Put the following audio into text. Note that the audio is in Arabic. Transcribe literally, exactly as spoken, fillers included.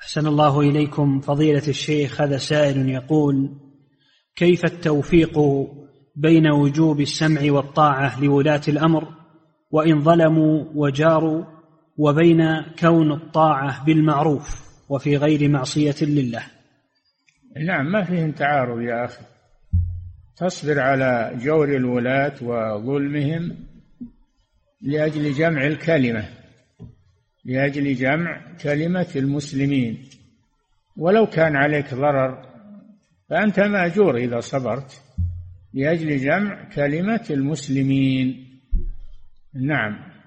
أحسن الله إليكم فضيلة الشيخ. هذا سائل يقول: كيف التوفيق بين وجوب السمع والطاعة لولاة الأمر وإن ظلموا وجاروا، وبين كون الطاعة بالمعروف وفي غير معصية لله؟ نعم، ما فيه تعارض يا أخي. تصبر على جور الولاة وظلمهم لأجل جمع الكلمة، لأجل جمع كلمة المسلمين، ولو كان عليك ضرر فأنت مأجور إذا صبرت لأجل جمع كلمة المسلمين. نعم.